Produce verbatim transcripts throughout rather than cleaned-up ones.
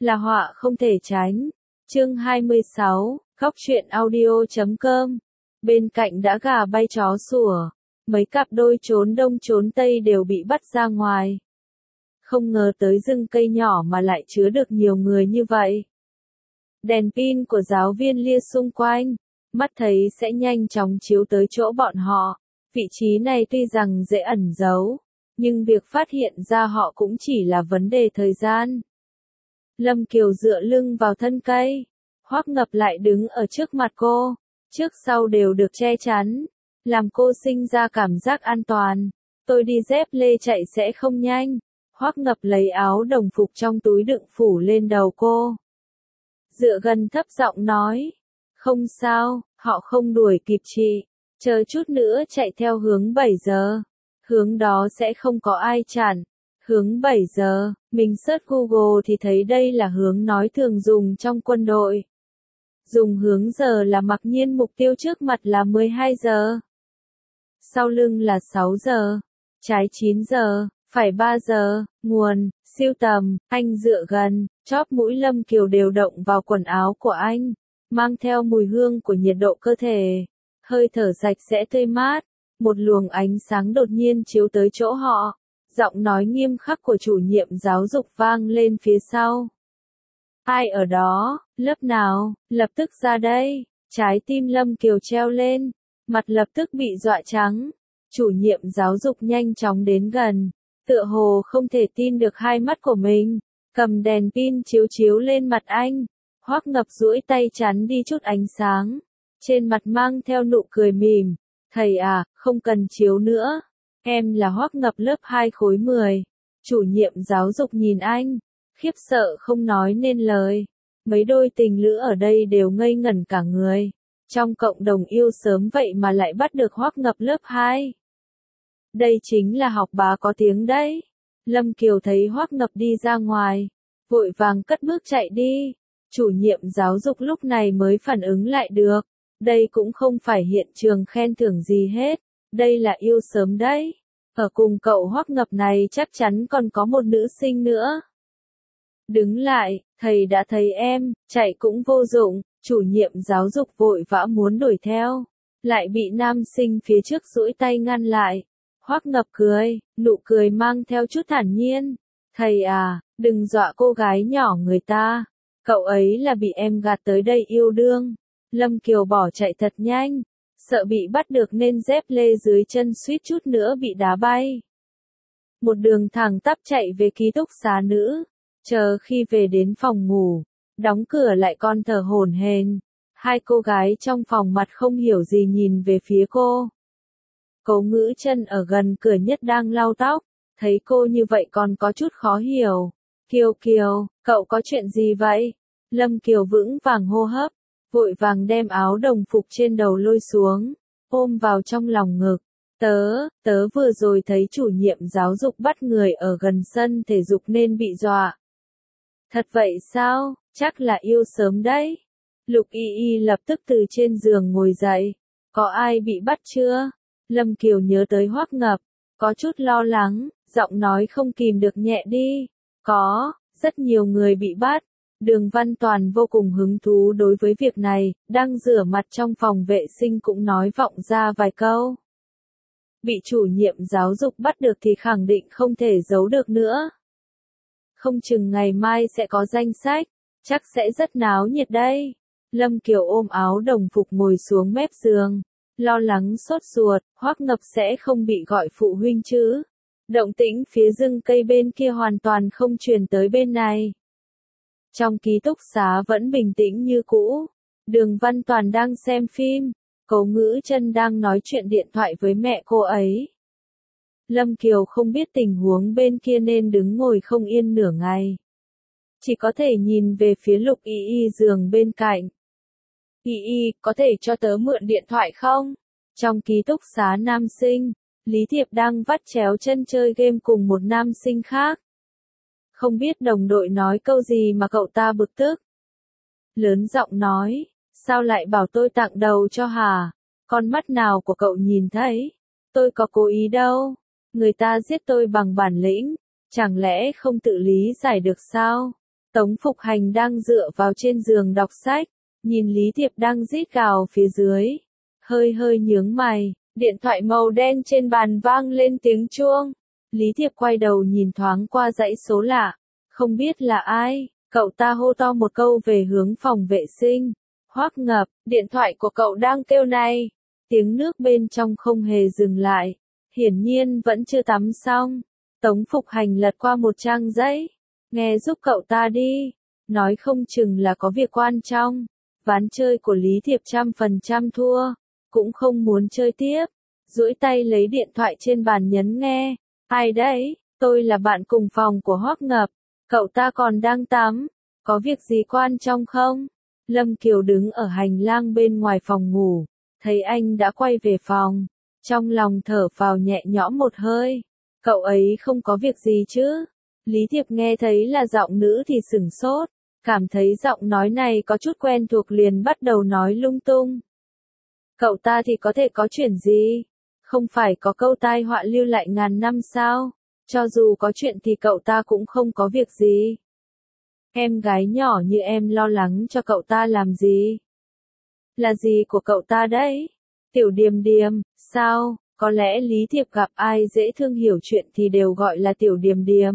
là họa không thể tránh. Chương hai mươi sáu, Góc truyện audio chấm com. Bên cạnh đã gà bay chó sủa, mấy cặp đôi trốn đông trốn tây đều bị bắt ra ngoài. Không ngờ tới rừng cây nhỏ mà lại chứa được nhiều người như vậy. Đèn pin của giáo viên lia xung quanh, mắt thấy sẽ nhanh chóng chiếu tới chỗ bọn họ. Vị trí này tuy rằng dễ ẩn giấu, nhưng việc phát hiện ra họ cũng chỉ là vấn đề thời gian. Lâm Kiều dựa lưng vào thân cây, Hoắc Ngập lại đứng ở trước mặt cô, trước sau đều được che chắn, làm cô sinh ra cảm giác an toàn. Tôi đi dép lê chạy sẽ không nhanh. Hoắc Ngập lấy áo đồng phục trong túi đựng phủ lên đầu cô. Dựa gần thấp giọng nói, không sao, họ không đuổi kịp chị, chờ chút nữa chạy theo hướng bảy giờ, hướng đó sẽ không có ai chặn. Hướng bảy giờ, mình search Google thì thấy đây là hướng nói thường dùng trong quân đội. Dùng hướng giờ là mặc nhiên mục tiêu trước mặt là mười hai giờ. Sau lưng là sáu giờ, trái chín giờ, phải ba giờ, nguồn, siêu tầm, anh dựa gần, chóp mũi Lâm Kiều đều động vào quần áo của anh, mang theo mùi hương của nhiệt độ cơ thể, hơi thở sạch sẽ tươi mát, một luồng ánh sáng đột nhiên chiếu tới chỗ họ, giọng nói nghiêm khắc của chủ nhiệm giáo dục vang lên phía sau. Ai ở đó, lớp nào, lập tức ra đây, trái tim Lâm Kiều treo lên, mặt lập tức bị dọa trắng, chủ nhiệm giáo dục nhanh chóng đến gần. Tựa hồ không thể tin được hai mắt của mình, cầm đèn pin chiếu chiếu lên mặt anh. Hoắc Ngập duỗi tay chắn đi chút ánh sáng, trên mặt mang theo nụ cười mỉm. Thầy à, không cần chiếu nữa. Em là Hoắc Ngập lớp hai khối mười. Chủ nhiệm giáo dục nhìn anh, khiếp sợ không nói nên lời. Mấy đôi tình lữ ở đây đều ngây ngẩn cả người. Trong cộng đồng yêu sớm vậy mà lại bắt được Hoắc Ngập lớp hai. Đây chính là học bá có tiếng đấy. Lâm Kiều thấy Hoắc Ngập đi ra ngoài, vội vàng cất bước chạy đi. Chủ nhiệm giáo dục lúc này mới phản ứng lại được. Đây cũng không phải hiện trường khen thưởng gì hết. Đây là yêu sớm đấy. Ở cùng cậu Hoắc Ngập này chắc chắn còn có một nữ sinh nữa. Đứng lại, thầy đã thấy em, chạy cũng vô dụng. Chủ nhiệm giáo dục vội vã muốn đuổi theo, lại bị nam sinh phía trước duỗi tay ngăn lại. Hoắc Ngập cười, nụ cười mang theo chút thản nhiên. Thầy à, đừng dọa cô gái nhỏ người ta. Cậu ấy là bị em gạt tới đây yêu đương. Lâm Kiều bỏ chạy thật nhanh, sợ bị bắt được nên dép lê dưới chân suýt chút nữa bị đá bay. Một đường thẳng tắp chạy về ký túc xá nữ. Chờ khi về đến phòng ngủ, đóng cửa lại con thở hổn hển. Hai cô gái trong phòng mặt không hiểu gì nhìn về phía cô. Cố Ngữ Chân ở gần cửa nhất đang lau tóc, thấy cô như vậy còn có chút khó hiểu. Kiều Kiều, cậu có chuyện gì vậy? Lâm Kiều vững vàng hô hấp, vội vàng đem áo đồng phục trên đầu lôi xuống, ôm vào trong lòng ngực. Tớ, tớ vừa rồi thấy chủ nhiệm giáo dục bắt người ở gần sân thể dục nên bị dọa. Thật vậy sao? Chắc là yêu sớm đấy. Lục Y Y lập tức từ trên giường ngồi dậy. Có ai bị bắt chưa? Lâm Kiều nhớ tới Hoắc Ngập, có chút lo lắng, giọng nói không kìm được nhẹ đi. Có, rất nhiều người bị bắt. Đường Văn Toàn vô cùng hứng thú đối với việc này, đang rửa mặt trong phòng vệ sinh cũng nói vọng ra vài câu. Bị chủ nhiệm giáo dục bắt được thì khẳng định không thể giấu được nữa. Không chừng ngày mai sẽ có danh sách, chắc sẽ rất náo nhiệt đây. Lâm Kiều ôm áo đồng phục ngồi xuống mép giường, lo lắng sốt ruột, Hoắc Ngập sẽ không bị gọi phụ huynh chứ. Động tĩnh phía rừng cây bên kia hoàn toàn không truyền tới bên này. Trong ký túc xá vẫn bình tĩnh như cũ. Đường Văn Toàn đang xem phim, Cố Ngữ Chân đang nói chuyện điện thoại với mẹ cô ấy. Lâm Kiều không biết tình huống bên kia nên đứng ngồi không yên nửa ngày. Chỉ có thể nhìn về phía Lục Y Y giường bên cạnh. Y Y, có thể cho tớ mượn điện thoại không? Trong ký túc xá nam sinh, Lý Thiệp đang vắt chéo chân chơi game cùng một nam sinh khác. Không biết đồng đội nói câu gì mà cậu ta bực tức. Lớn giọng nói, sao lại bảo tôi tặng đầu cho hả? Con mắt nào của cậu nhìn thấy? Tôi có cố ý đâu. Người ta giết tôi bằng bản lĩnh, chẳng lẽ không tự lý giải được sao? Tống Phục Hành đang dựa vào trên giường đọc sách, nhìn Lý Thiệp đang rít gào phía dưới. Hơi hơi nhướng mày, điện thoại màu đen trên bàn vang lên tiếng chuông. Lý Thiệp quay đầu nhìn thoáng qua dãy số lạ, không biết là ai, cậu ta hô to một câu về hướng phòng vệ sinh. Hoắc Ngập, điện thoại của cậu đang kêu này. Tiếng nước bên trong không hề dừng lại, hiển nhiên vẫn chưa tắm xong. Tống Phục Hành lật qua một trang giấy, nghe giúp cậu ta đi, nói không chừng là có việc quan trọng. Ván chơi của Lý Thiệp trăm phần trăm thua, cũng không muốn chơi tiếp, duỗi tay lấy điện thoại trên bàn nhấn nghe. Ai đấy? Tôi là bạn cùng phòng của Hoắc Ngập, cậu ta còn đang tắm, có việc gì quan trọng không? Lâm Kiều đứng ở hành lang bên ngoài phòng ngủ, thấy anh đã quay về phòng, trong lòng thở phào nhẹ nhõm một hơi. Cậu ấy không có việc gì chứ? Lý Thiệp nghe thấy là giọng nữ thì sửng sốt, cảm thấy giọng nói này có chút quen thuộc liền bắt đầu nói lung tung. Cậu ta thì có thể có chuyện gì? Không phải có câu tai họa lưu lại ngàn năm sao? Cho dù có chuyện thì cậu ta cũng không có việc gì. Em gái nhỏ như em lo lắng cho cậu ta làm gì? Là gì của cậu ta đấy? Tiểu Điềm Điềm, sao? Có lẽ Lý Thiệp gặp ai dễ thương hiểu chuyện thì đều gọi là Tiểu Điềm Điềm.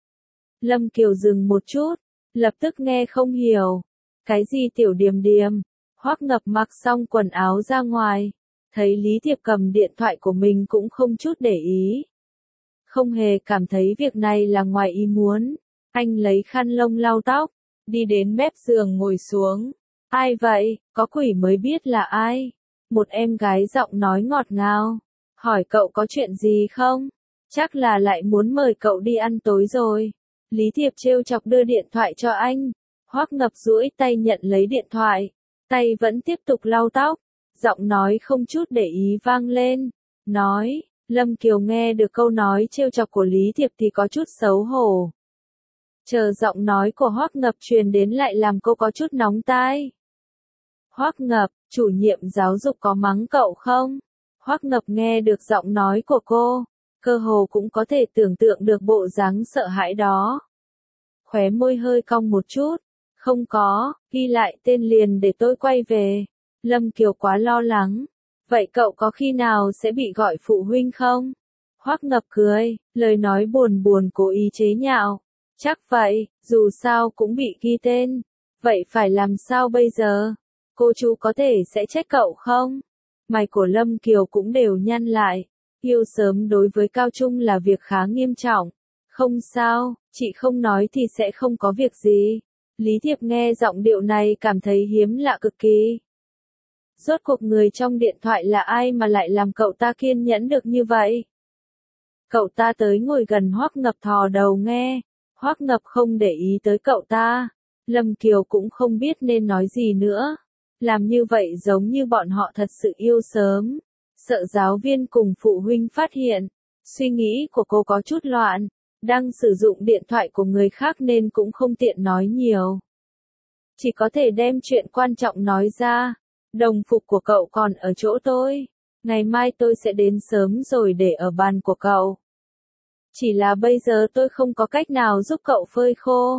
Lâm Kiều dừng một chút, lập tức nghe không hiểu. Cái gì Tiểu Điềm Điềm? Hoắc Ngập mặc xong quần áo ra ngoài, thấy Lý Thiệp cầm điện thoại của mình cũng không chút để ý. Không hề cảm thấy việc này là ngoài ý muốn. Anh lấy khăn lông lau tóc, đi đến mép giường ngồi xuống. Ai vậy? Có quỷ mới biết là ai. Một em gái giọng nói ngọt ngào. Hỏi cậu có chuyện gì không? Chắc là lại muốn mời cậu đi ăn tối rồi. Lý Thiệp trêu chọc đưa điện thoại cho anh. Hoắc Ngập duỗi tay nhận lấy điện thoại. Tay vẫn tiếp tục lau tóc. Giọng nói không chút để ý vang lên. Nói, Lâm Kiều nghe được câu nói trêu chọc của Lý Thiệp thì có chút xấu hổ. Chờ giọng nói của Hoắc Ngập truyền đến lại làm cô có chút nóng tai. Hoắc Ngập, chủ nhiệm giáo dục có mắng cậu không? Hoắc Ngập nghe được giọng nói của cô, cơ hồ cũng có thể tưởng tượng được bộ dáng sợ hãi đó. Khóe môi hơi cong một chút, không có, ghi lại tên liền để tôi quay về. Lâm Kiều quá lo lắng. Vậy cậu có khi nào sẽ bị gọi phụ huynh không? Hoắc Ngập cười, lời nói buồn buồn cố ý chế nhạo. Chắc vậy, dù sao cũng bị ghi tên. Vậy phải làm sao bây giờ? Cô chú có thể sẽ trách cậu không? Mày của Lâm Kiều cũng đều nhăn lại. Yêu sớm đối với Cao Trung là việc khá nghiêm trọng. Không sao, chị không nói thì sẽ không có việc gì. Lý Thiệp nghe giọng điệu này cảm thấy hiếm lạ cực kỳ. Rốt cuộc người trong điện thoại là ai mà lại làm cậu ta kiên nhẫn được như vậy? Cậu ta tới ngồi gần Hoắc Ngập thò đầu nghe. Hoắc Ngập không để ý tới cậu ta. Lâm Kiều cũng không biết nên nói gì nữa. Làm như vậy giống như bọn họ thật sự yêu sớm. Sợ giáo viên cùng phụ huynh phát hiện. Suy nghĩ của cô có chút loạn. Đang sử dụng điện thoại của người khác nên cũng không tiện nói nhiều. Chỉ có thể đem chuyện quan trọng nói ra. Đồng phục của cậu còn ở chỗ tôi. Ngày mai tôi sẽ đến sớm rồi để ở bàn của cậu. Chỉ là bây giờ tôi không có cách nào giúp cậu phơi khô.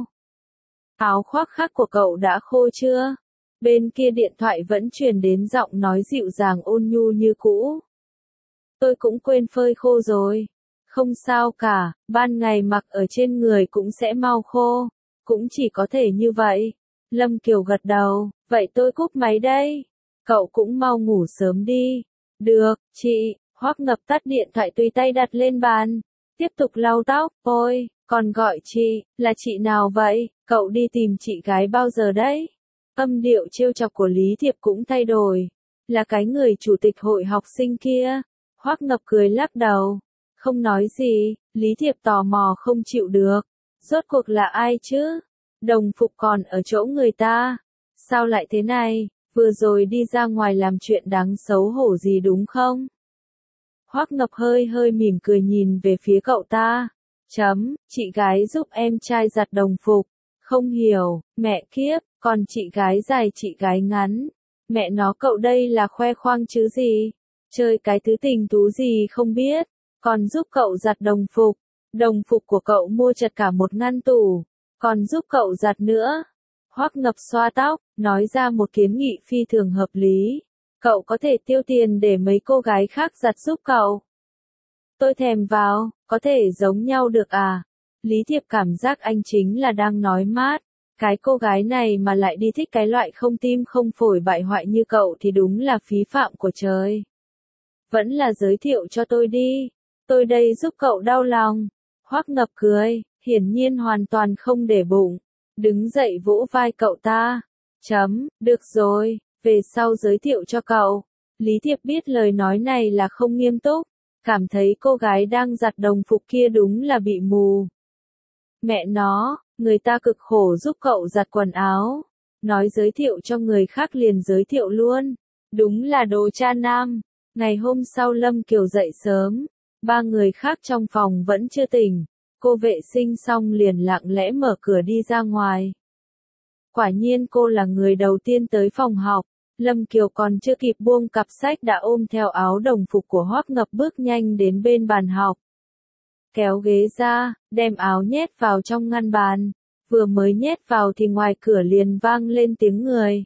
Áo khoác khác của cậu đã khô chưa? Bên kia điện thoại vẫn truyền đến giọng nói dịu dàng ôn nhu như cũ. Tôi cũng quên phơi khô rồi. Không sao cả, ban ngày mặc ở trên người cũng sẽ mau khô. Cũng chỉ có thể như vậy. Lâm Kiều gật đầu, vậy tôi cúp máy đây. Cậu cũng mau ngủ sớm đi. Được, chị. Hoắc Ngập tắt điện thoại tùy tay đặt lên bàn. Tiếp tục lau tóc. Ôi, còn gọi chị, là chị nào vậy? Cậu đi tìm chị gái bao giờ đấy? Âm điệu trêu chọc của Lý Thiệp cũng thay đổi. Là cái người chủ tịch hội học sinh kia. Hoắc Ngập cười lắc đầu. Không nói gì, Lý Thiệp tò mò không chịu được. Rốt cuộc là ai chứ? Đồng phục còn ở chỗ người ta. Sao lại thế này? Vừa rồi đi ra ngoài làm chuyện đáng xấu hổ gì đúng không? Hoắc Ngập hơi hơi mỉm cười nhìn về phía cậu ta. Chấm, chị gái giúp em trai giặt đồng phục. Không hiểu, mẹ kiếp, còn chị gái dài chị gái ngắn. Mẹ nó cậu đây là khoe khoang chứ gì? Chơi cái thứ tình tú gì không biết. Còn giúp cậu giặt đồng phục. Đồng phục của cậu mua chật cả một ngăn tủ. Còn giúp cậu giặt nữa. Hoắc Ngập xoa tóc, nói ra một kiến nghị phi thường hợp lý. Cậu có thể tiêu tiền để mấy cô gái khác giặt giúp cậu. Tôi thèm vào, có thể giống nhau được à? Lý Thiệp cảm giác anh chính là đang nói mát. Cái cô gái này mà lại đi thích cái loại không tim không phổi bại hoại như cậu thì đúng là phí phạm của trời. Vẫn là giới thiệu cho tôi đi. Tôi đây giúp cậu đau lòng. Hoắc Ngập cười, hiển nhiên hoàn toàn không để bụng. Đứng dậy vỗ vai cậu ta. Chấm, được rồi, về sau giới thiệu cho cậu. Lý Thiệp biết lời nói này là không nghiêm túc. Cảm thấy cô gái đang giặt đồng phục kia đúng là bị mù. Mẹ nó, người ta cực khổ giúp cậu giặt quần áo. Nói giới thiệu cho người khác liền giới thiệu luôn. Đúng là đồ cha nam. Ngày hôm sau Lâm Kiều dậy sớm. Ba người khác trong phòng vẫn chưa tỉnh. Cô vệ sinh xong liền lặng lẽ mở cửa đi ra ngoài. Quả nhiên cô là người đầu tiên tới phòng học. Lâm Kiều còn chưa kịp buông cặp sách đã ôm theo áo đồng phục của Hoắc Ngập bước nhanh đến bên bàn học. Kéo ghế ra, đem áo nhét vào trong ngăn bàn. Vừa mới nhét vào thì ngoài cửa liền vang lên tiếng người.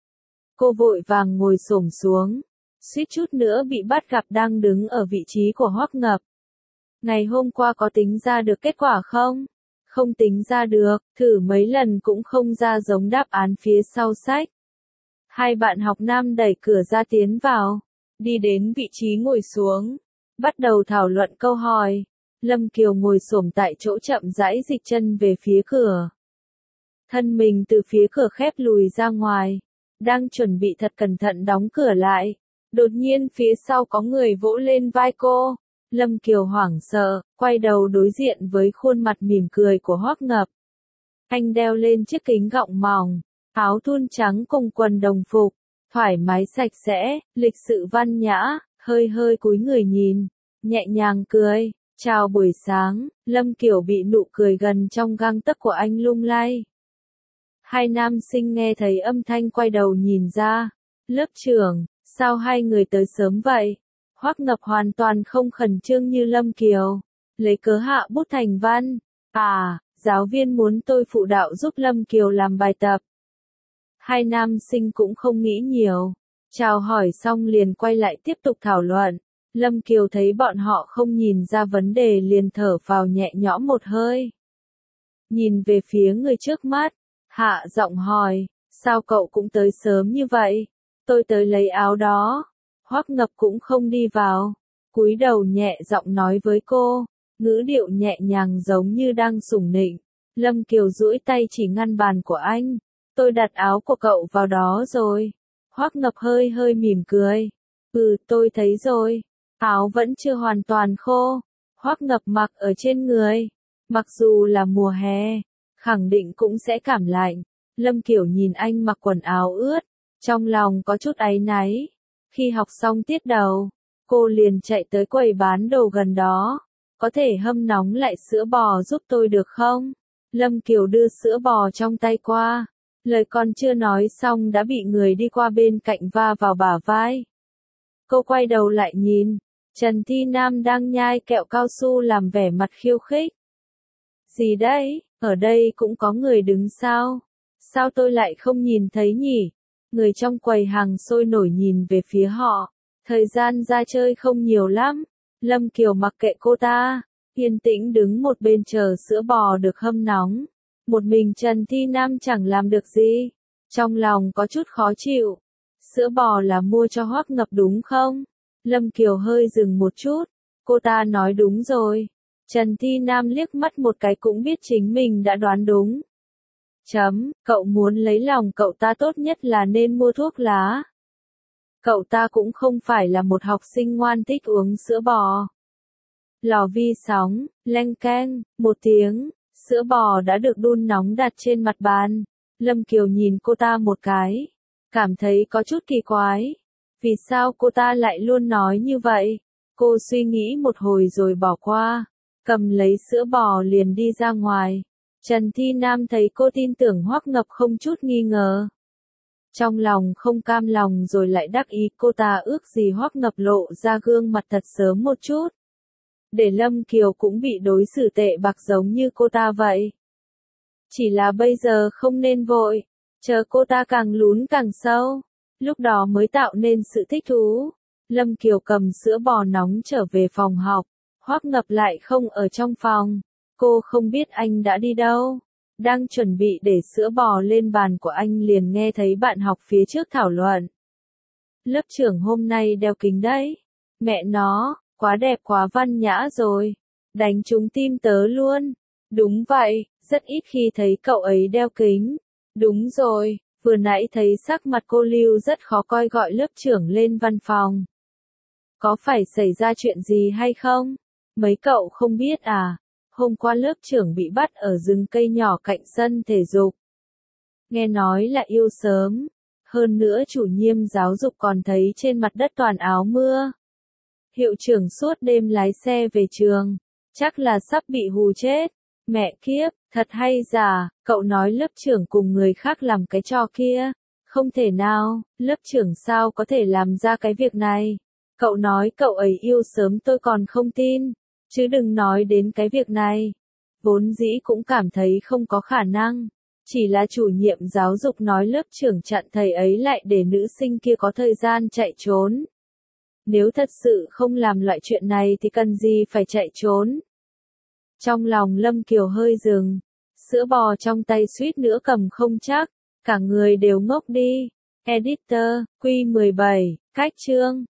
Cô vội vàng ngồi xổm xuống. Suýt chút nữa bị bắt gặp đang đứng ở vị trí của Hoắc Ngập. Ngày hôm qua có tính ra được kết quả không? Không tính ra được, thử mấy lần cũng không ra giống đáp án phía sau sách. Hai bạn học nam đẩy cửa ra tiến vào, đi đến vị trí ngồi xuống, bắt đầu thảo luận câu hỏi. Lâm Kiều ngồi xổm tại chỗ chậm rãi dịch chân về phía cửa. Thân mình từ phía cửa khép lùi ra ngoài, đang chuẩn bị thật cẩn thận đóng cửa lại. Đột nhiên phía sau có người vỗ lên vai cô. Lâm Kiều hoảng sợ, quay đầu đối diện với khuôn mặt mỉm cười của Hoắc Ngập. Anh đeo lên chiếc kính gọng mỏng, áo thun trắng cùng quần đồng phục, thoải mái sạch sẽ, lịch sự văn nhã, hơi hơi cúi người nhìn, nhẹ nhàng cười. Chào buổi sáng, Lâm Kiều bị nụ cười gần trong gang tấc của anh lung lay. Hai nam sinh nghe thấy âm thanh quay đầu nhìn ra. Lớp trưởng, sao hai người tới sớm vậy? Hoắc Ngập hoàn toàn không khẩn trương như Lâm Kiều. Lấy cớ hạ bút thành văn. À, giáo viên muốn tôi phụ đạo giúp Lâm Kiều làm bài tập. Hai nam sinh cũng không nghĩ nhiều. Chào hỏi xong liền quay lại tiếp tục thảo luận. Lâm Kiều thấy bọn họ không nhìn ra vấn đề liền thở vào nhẹ nhõm một hơi. Nhìn về phía người trước mắt, hạ giọng hỏi, sao cậu cũng tới sớm như vậy? Tôi tới lấy áo đó. Hoắc Ngập cũng không đi vào, cúi đầu nhẹ giọng nói với cô, ngữ điệu nhẹ nhàng giống như đang sủng nịnh. Lâm Kiều duỗi tay chỉ ngăn bàn của anh, tôi đặt áo của cậu vào đó rồi. Hoắc Ngập hơi hơi mỉm cười, ừ tôi thấy rồi, áo vẫn chưa hoàn toàn khô. Hoắc Ngập mặc ở trên người, mặc dù là mùa hè, khẳng định cũng sẽ cảm lạnh. Lâm Kiều nhìn anh mặc quần áo ướt, trong lòng có chút áy náy. Khi học xong tiết đầu, cô liền chạy tới quầy bán đồ gần đó. Có thể hâm nóng lại sữa bò giúp tôi được không? Lâm Kiều đưa sữa bò trong tay qua. Lời còn chưa nói xong đã bị người đi qua bên cạnh va vào bả vai. Cô quay đầu lại nhìn. Trần Thi Nam đang nhai kẹo cao su làm vẻ mặt khiêu khích. Gì đấy, ở đây cũng có người đứng sao? Sao tôi lại không nhìn thấy nhỉ? Người trong quầy hàng sôi nổi nhìn về phía họ. Thời gian ra chơi không nhiều lắm. Lâm Kiều mặc kệ cô ta, yên tĩnh đứng một bên chờ sữa bò được hâm nóng. Một mình Trần Thi Nam chẳng làm được gì. Trong lòng có chút khó chịu. Sữa bò là mua cho Hoắc Ngập đúng không? Lâm Kiều hơi dừng một chút. Cô ta nói đúng rồi. Trần Thi Nam liếc mắt một cái cũng biết chính mình đã đoán đúng. Chấm, cậu muốn lấy lòng cậu ta tốt nhất là nên mua thuốc lá. Cậu ta cũng không phải là một học sinh ngoan thích uống sữa bò. Lò vi sóng, leng keng, một tiếng, sữa bò đã được đun nóng đặt trên mặt bàn. Lâm Kiều nhìn cô ta một cái, cảm thấy có chút kỳ quái. Vì sao cô ta lại luôn nói như vậy? Cô suy nghĩ một hồi rồi bỏ qua, cầm lấy sữa bò liền đi ra ngoài. Trần Thi Nam thấy cô tin tưởng Hoắc Ngập không chút nghi ngờ. Trong lòng không cam lòng rồi lại đắc ý cô ta ước gì Hoắc Ngập lộ ra gương mặt thật sớm một chút. Để Lâm Kiều cũng bị đối xử tệ bạc giống như cô ta vậy. Chỉ là bây giờ không nên vội, chờ cô ta càng lún càng sâu, lúc đó mới tạo nên sự thích thú. Lâm Kiều cầm sữa bò nóng trở về phòng học, Hoắc Ngập lại không ở trong phòng, cô không biết anh đã đi đâu. Đang chuẩn bị để sữa bò lên bàn của anh liền nghe thấy bạn học phía trước thảo luận. Lớp trưởng hôm nay đeo kính đấy. Mẹ nó, quá đẹp quá văn nhã rồi. Đánh trúng tim tớ luôn. Đúng vậy, rất ít khi thấy cậu ấy đeo kính. Đúng rồi, vừa nãy thấy sắc mặt cô Lưu rất khó coi gọi lớp trưởng lên văn phòng. Có phải xảy ra chuyện gì hay không? Mấy cậu không biết à? Hôm qua lớp trưởng bị bắt ở rừng cây nhỏ cạnh sân thể dục. Nghe nói là yêu sớm. Hơn nữa chủ nhiệm giáo dục còn thấy trên mặt đất toàn áo mưa. Hiệu trưởng suốt đêm lái xe về trường. Chắc là sắp bị hù chết. Mẹ kiếp, thật hay giả, cậu nói lớp trưởng cùng người khác làm cái trò kia. Không thể nào, lớp trưởng sao có thể làm ra cái việc này. Cậu nói cậu ấy yêu sớm tôi còn không tin. Chứ đừng nói đến cái việc này. Vốn dĩ cũng cảm thấy không có khả năng. Chỉ là chủ nhiệm giáo dục nói lớp trưởng chặn thầy ấy lại để nữ sinh kia có thời gian chạy trốn. Nếu thật sự không làm loại chuyện này thì cần gì phải chạy trốn. Trong lòng Lâm Kiều hơi dừng. Sữa bò trong tay suýt nữa cầm không chắc. Cả người đều ngốc đi. Editor, Q mười bảy, cách chương.